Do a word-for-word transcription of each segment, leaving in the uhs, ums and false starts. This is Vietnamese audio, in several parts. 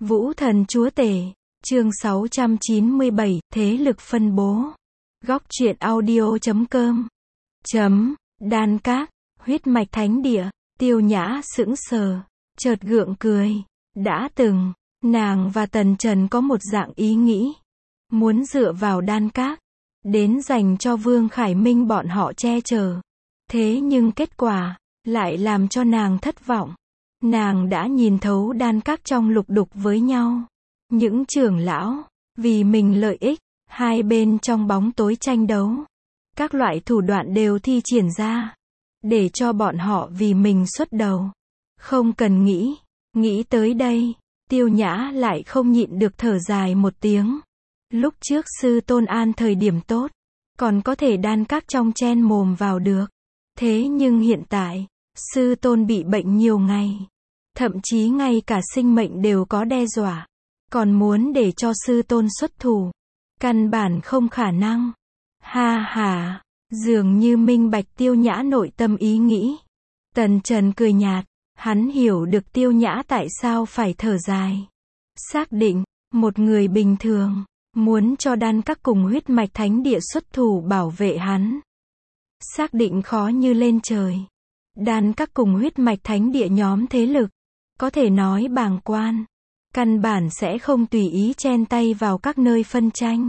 Vũ thần chúa tể, chương sáu trăm chín mươi bảy, thế lực phân bố. Góc truyện audio chấm com. Chấm, Đan Các, huyết mạch thánh địa, Tiêu Nhã sững sờ, chợt gượng cười. Đã từng, nàng và Tần Trần có một dạng ý nghĩ. Muốn dựa vào Đan Các, đến dành cho Vương Khải Minh bọn họ che chở. Thế nhưng kết quả, lại làm cho nàng thất vọng. Nàng đã nhìn thấu Đan Các trong lục đục với nhau. Những trưởng lão, vì mình lợi ích, hai bên trong bóng tối tranh đấu. Các loại thủ đoạn đều thi triển ra, để cho bọn họ vì mình xuất đầu. Không cần nghĩ, nghĩ tới đây, Tiêu Nhã lại không nhịn được thở dài một tiếng. Lúc trước sư tôn an thời điểm tốt, còn có thể Đan Các trong chen mồm vào được. Thế nhưng hiện tại, sư tôn bị bệnh nhiều ngày. Thậm chí ngay cả sinh mệnh đều có đe dọa. Còn muốn để cho sư tôn xuất thủ. Căn bản không khả năng. Ha ha, dường như minh bạch Tiêu Nhã nội tâm ý nghĩ. Tần Trần cười nhạt, hắn hiểu được Tiêu Nhã tại sao phải thở dài. Xác định, một người bình thường, muốn cho Đan Các cùng huyết mạch thánh địa xuất thủ bảo vệ hắn. Xác định khó như lên trời. Đan Các cùng huyết mạch thánh địa nhóm thế lực, có thể nói bàng quan, căn bản sẽ không tùy ý chen tay vào các nơi phân tranh.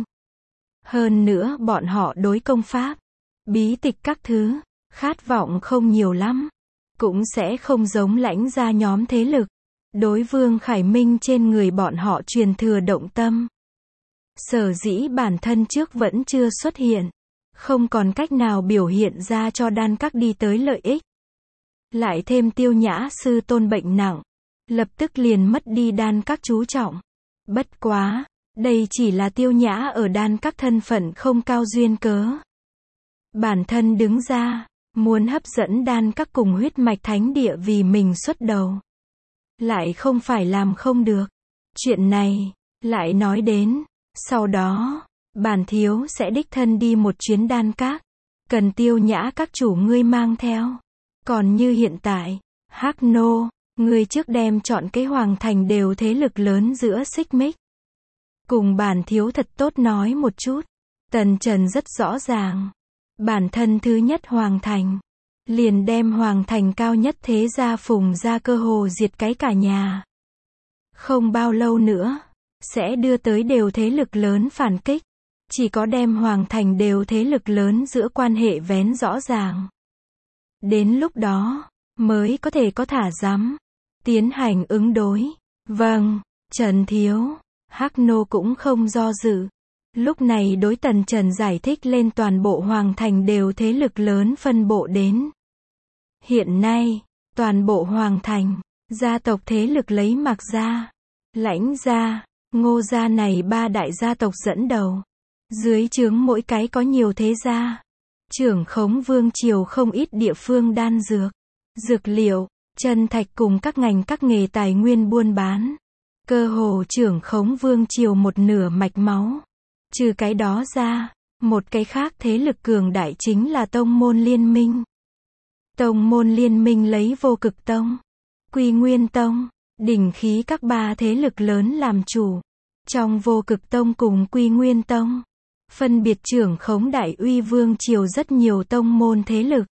Hơn nữa bọn họ đối công pháp, bí tịch các thứ, khát vọng không nhiều lắm. Cũng sẽ không giống Lãnh gia nhóm thế lực, đối Vương Khải Minh trên người bọn họ truyền thừa động tâm. Sở dĩ bản thân trước vẫn chưa xuất hiện, không còn cách nào biểu hiện ra cho Đan Các đi tới lợi ích. Lại thêm Tiêu Nhã sư tôn bệnh nặng, lập tức liền mất đi Đan Các chú trọng. Bất quá, đây chỉ là Tiêu Nhã ở Đan Các thân phận không cao duyên cớ. Bản thân đứng ra, muốn hấp dẫn Đan Các cùng huyết mạch thánh địa vì mình xuất đầu. Lại không phải làm không được. Chuyện này, lại nói đến, sau đó, bản thiếu sẽ đích thân đi một chuyến Đan Các. Cần Tiêu Nhã các chủ ngươi mang theo. Còn như hiện tại, Hắc Nô, ngươi trước đem chọn cái hoàng thành đều thế lực lớn giữa xích mích. Cùng bản thiếu thật tốt nói một chút. Tần Trần rất rõ ràng. Bản thân thứ nhất hoàng thành, liền đem hoàng thành cao nhất thế gia Phùng ra cơ hồ diệt cái cả nhà. Không bao lâu nữa, sẽ đưa tới đều thế lực lớn phản kích. Chỉ có đem hoàng thành đều thế lực lớn giữa quan hệ vén rõ ràng. Đến lúc đó, mới có thể có thả dám tiến hành ứng đối. Vâng, Trần thiếu, Hắc Nô cũng không do dự. Lúc này đối Tần Trần giải thích lên toàn bộ hoàng thành đều thế lực lớn phân bộ đến. Hiện nay, toàn bộ hoàng thành, gia tộc thế lực lấy Mạc gia, Lãnh gia, Ngô gia này ba đại gia tộc dẫn đầu. Dưới trướng mỗi cái có nhiều thế gia. Trưởng khống vương triều không ít địa phương đan dược, dược liệu, chân thạch cùng các ngành các nghề tài nguyên buôn bán. Cơ hồ trưởng khống vương triều một nửa mạch máu. Trừ cái đó ra, một cái khác thế lực cường đại chính là Tông môn liên minh. Tông môn liên minh lấy Vô Cực Tông, Quy Nguyên Tông, Đỉnh Khí các ba thế lực lớn làm chủ. Trong Vô Cực Tông cùng Quy Nguyên Tông, phân biệt trưởng khống Đại Uy vương triều rất nhiều tông môn thế lực.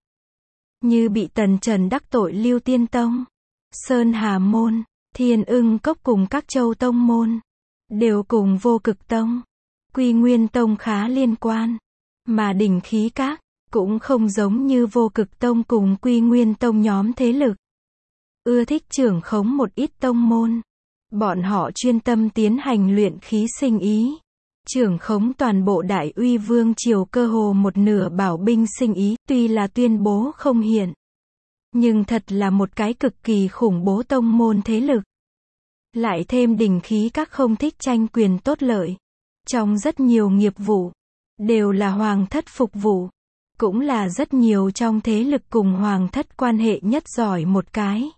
Như bị Tần Trần đắc tội Lưu Tiên Tông, Sơn Hà Môn, Thiên Ưng Cốc cùng các châu tông môn, đều cùng Vô Cực Tông, Quy Nguyên Tông khá liên quan. Mà Đỉnh Khí các, cũng không giống như Vô Cực Tông cùng Quy Nguyên Tông nhóm thế lực. Ưa thích trưởng khống một ít tông môn. Bọn họ chuyên tâm tiến hành luyện khí sinh ý. Trưởng khống toàn bộ Đại Uy vương triều cơ hồ một nửa bảo binh sinh ý, tuy là tuyên bố không hiện. Nhưng thật là một cái cực kỳ khủng bố tông môn thế lực. Lại thêm Đỉnh Khí các không thích tranh quyền tốt lợi. Trong rất nhiều nghiệp vụ, đều là hoàng thất phục vụ. Cũng là rất nhiều trong thế lực cùng hoàng thất quan hệ nhất giỏi một cái.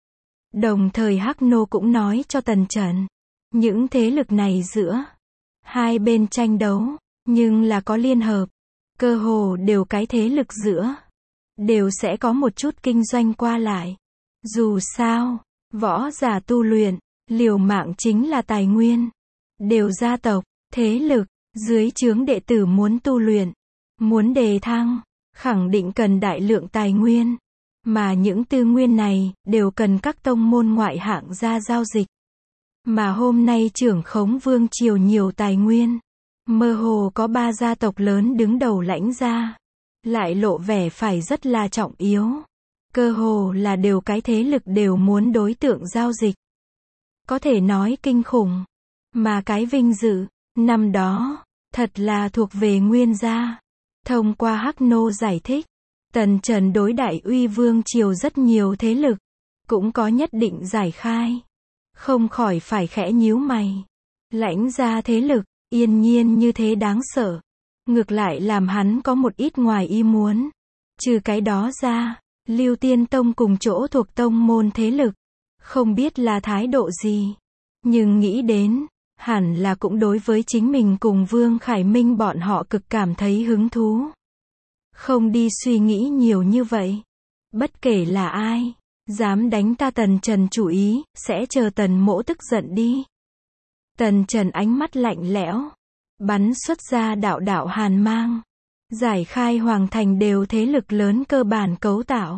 Đồng thời Hắc Nô cũng nói cho Tần Trần, những thế lực này giữa hai bên tranh đấu, nhưng là có liên hợp. Cơ hồ đều cái thế lực giữa, đều sẽ có một chút kinh doanh qua lại. Dù sao, võ giả tu luyện, liều mạng chính là tài nguyên. Đều gia tộc, thế lực, dưới trướng đệ tử muốn tu luyện, muốn đề thăng, khẳng định cần đại lượng tài nguyên. Mà những tư nguyên này, đều cần các tông môn ngoại hạng ra giao dịch. Mà hôm nay trưởng khống vương triều nhiều tài nguyên. Mơ hồ có ba gia tộc lớn đứng đầu Lãnh gia. Lại lộ vẻ phải rất là trọng yếu. Cơ hồ là đều cái thế lực đều muốn đối tượng giao dịch. Có thể nói kinh khủng. Mà cái vinh dự, năm đó, thật là thuộc về Nguyên gia. Thông qua Hắc Nô giải thích, Tần Trần đối đại uy vương triều rất nhiều thế lực, cũng có nhất định giải khai. Không khỏi phải khẽ nhíu mày. Lãnh gia thế lực, yên nhiên như thế đáng sợ. Ngược lại làm hắn có một ít ngoài ý muốn. Trừ cái đó ra, Lưu Tiên Tông cùng chỗ thuộc tông môn thế lực, không biết là thái độ gì. Nhưng nghĩ đến, hẳn là cũng đối với chính mình cùng Vương Khải Minh bọn họ cực cảm thấy hứng thú. Không đi suy nghĩ nhiều như vậy. Bất kể là ai, dám đánh ta Tần Trần chủ ý, sẽ chờ Tần mỗ tức giận đi. Tần Trần ánh mắt lạnh lẽo, bắn xuất ra đạo đạo hàn mang, giải khai hoàng thành đều thế lực lớn cơ bản cấu tạo.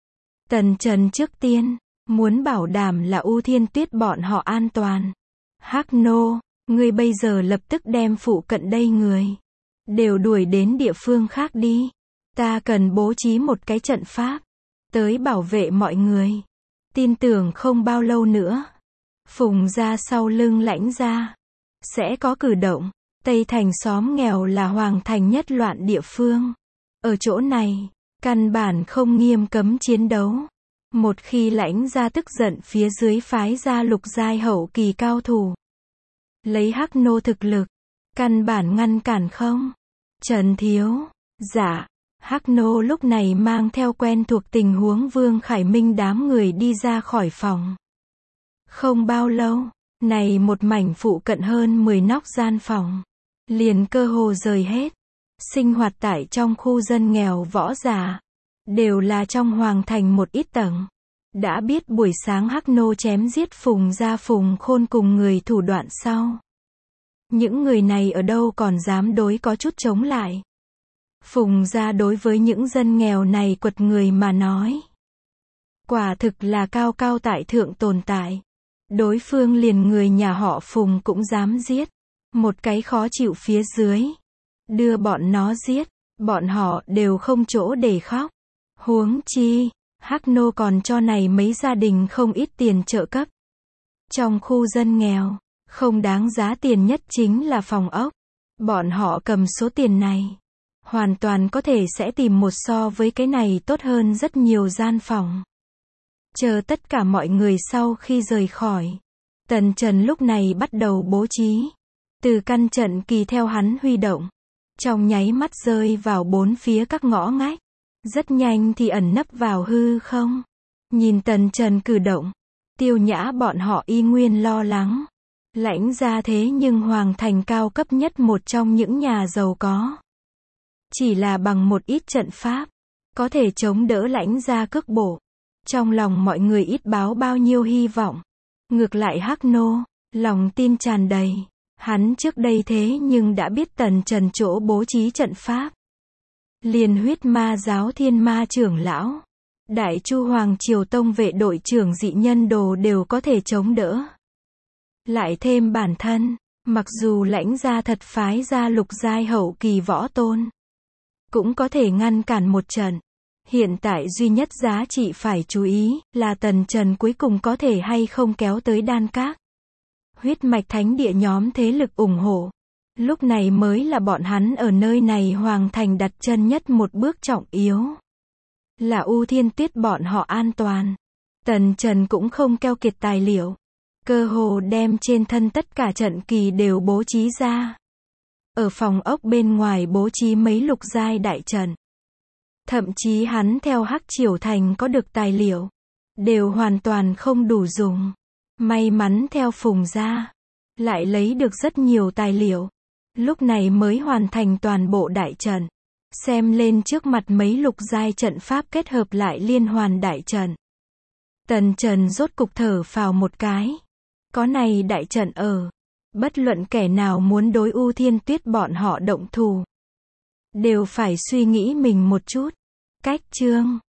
Tần Trần trước tiên, muốn bảo đảm là U Thiên Tuyết bọn họ an toàn. Hắc Nô, ngươi bây giờ lập tức đem phụ cận đây người, đều đuổi đến địa phương khác đi. Ta cần bố trí một cái trận pháp, tới bảo vệ mọi người. Tin tưởng không bao lâu nữa, Phùng gia sau lưng Lãnh gia, sẽ có cử động. Tây thành xóm nghèo là hoàng thành nhất loạn địa phương. Ở chỗ này, căn bản không nghiêm cấm chiến đấu. Một khi Lãnh gia tức giận phía dưới phái ra lục giai hậu kỳ cao thủ. Lấy Hắc Nô thực lực, căn bản ngăn cản không. Trần thiếu, dạ, Hắc Nô lúc này mang theo quen thuộc tình huống Vương Khải Minh đám người đi ra khỏi phòng. Không bao lâu, này một mảnh phụ cận hơn mười nóc gian phòng, liền cơ hồ rời hết. Sinh hoạt tại trong khu dân nghèo võ giả, đều là trong hoàng thành một ít tầng. Đã biết buổi sáng Hắc Nô chém giết Phùng gia Phùng Khôn cùng người thủ đoạn sau. Những người này ở đâu còn dám đối có chút chống lại. Phùng gia đối với những dân nghèo này quật người mà nói, quả thực là cao cao tại thượng tồn tại. Đối phương liền người nhà họ Phùng cũng dám giết. Một cái khó chịu phía dưới. Đưa bọn nó giết, bọn họ đều không chỗ để khóc. Huống chi, Hắc Nô còn cho này mấy gia đình không ít tiền trợ cấp. Trong khu dân nghèo, không đáng giá tiền nhất chính là phòng ốc. Bọn họ cầm số tiền này, hoàn toàn có thể sẽ tìm một so với cái này tốt hơn rất nhiều gian phòng. Chờ tất cả mọi người sau khi rời khỏi, Tần Trần lúc này bắt đầu bố trí. Từ căn trận kỳ theo hắn huy động, trong nháy mắt rơi vào bốn phía các ngõ ngách. Rất nhanh thì ẩn nấp vào hư không. Nhìn Tần Trần cử động, Tiêu Nhã bọn họ y nguyên lo lắng. Lãnh gia thế nhưng hoàng thành cao cấp nhất một trong những nhà giàu có. Chỉ là bằng một ít trận pháp, có thể chống đỡ Lãnh gia cước bộ. Trong lòng mọi người ít báo bao nhiêu hy vọng. Ngược lại Hắc Nô, lòng tin tràn đầy. Hắn trước đây thế nhưng đã biết Tần Trần chỗ bố trí trận pháp. Liền huyết ma giáo thiên ma trưởng lão, Đại Chu Hoàng Triều Tông vệ đội trưởng dị nhân đồ đều có thể chống đỡ. Lại thêm bản thân, mặc dù Lãnh gia thật phái ra lục giai hậu kỳ võ tôn, cũng có thể ngăn cản một trận. Hiện tại duy nhất giá trị phải chú ý là Tần Trần cuối cùng có thể hay không kéo tới Đan Các. Huyết mạch thánh địa nhóm thế lực ủng hộ. Lúc này mới là bọn hắn ở nơi này hoàng thành đặt chân nhất một bước trọng yếu. Là U Thiên Tuyết bọn họ an toàn. Tần Trần cũng không keo kiệt tài liệu. Cơ hồ đem trên thân tất cả trận kỳ đều bố trí ra. Ở phòng ốc bên ngoài bố trí mấy lục giai đại trận. Thậm chí hắn theo Hắc Triều Thành có được tài liệu, đều hoàn toàn không đủ dùng. May mắn theo Phùng gia, lại lấy được rất nhiều tài liệu. Lúc này mới hoàn thành toàn bộ đại trận. Xem lên trước mặt mấy lục giai trận pháp kết hợp lại liên hoàn đại trận. Tần Trần rốt cục thở phào một cái. Có này đại trận ở. Bất luận kẻ nào muốn đối U Thiên Tuyết bọn họ động thủ, đều phải suy nghĩ mình một chút. Cách chương